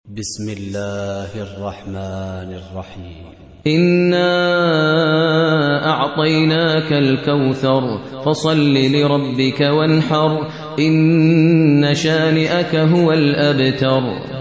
بسم الله الرحمن الرحيم. إنا أعطيناك الكوثر فصل لربك وانحر إن شانئك هو الأبتر.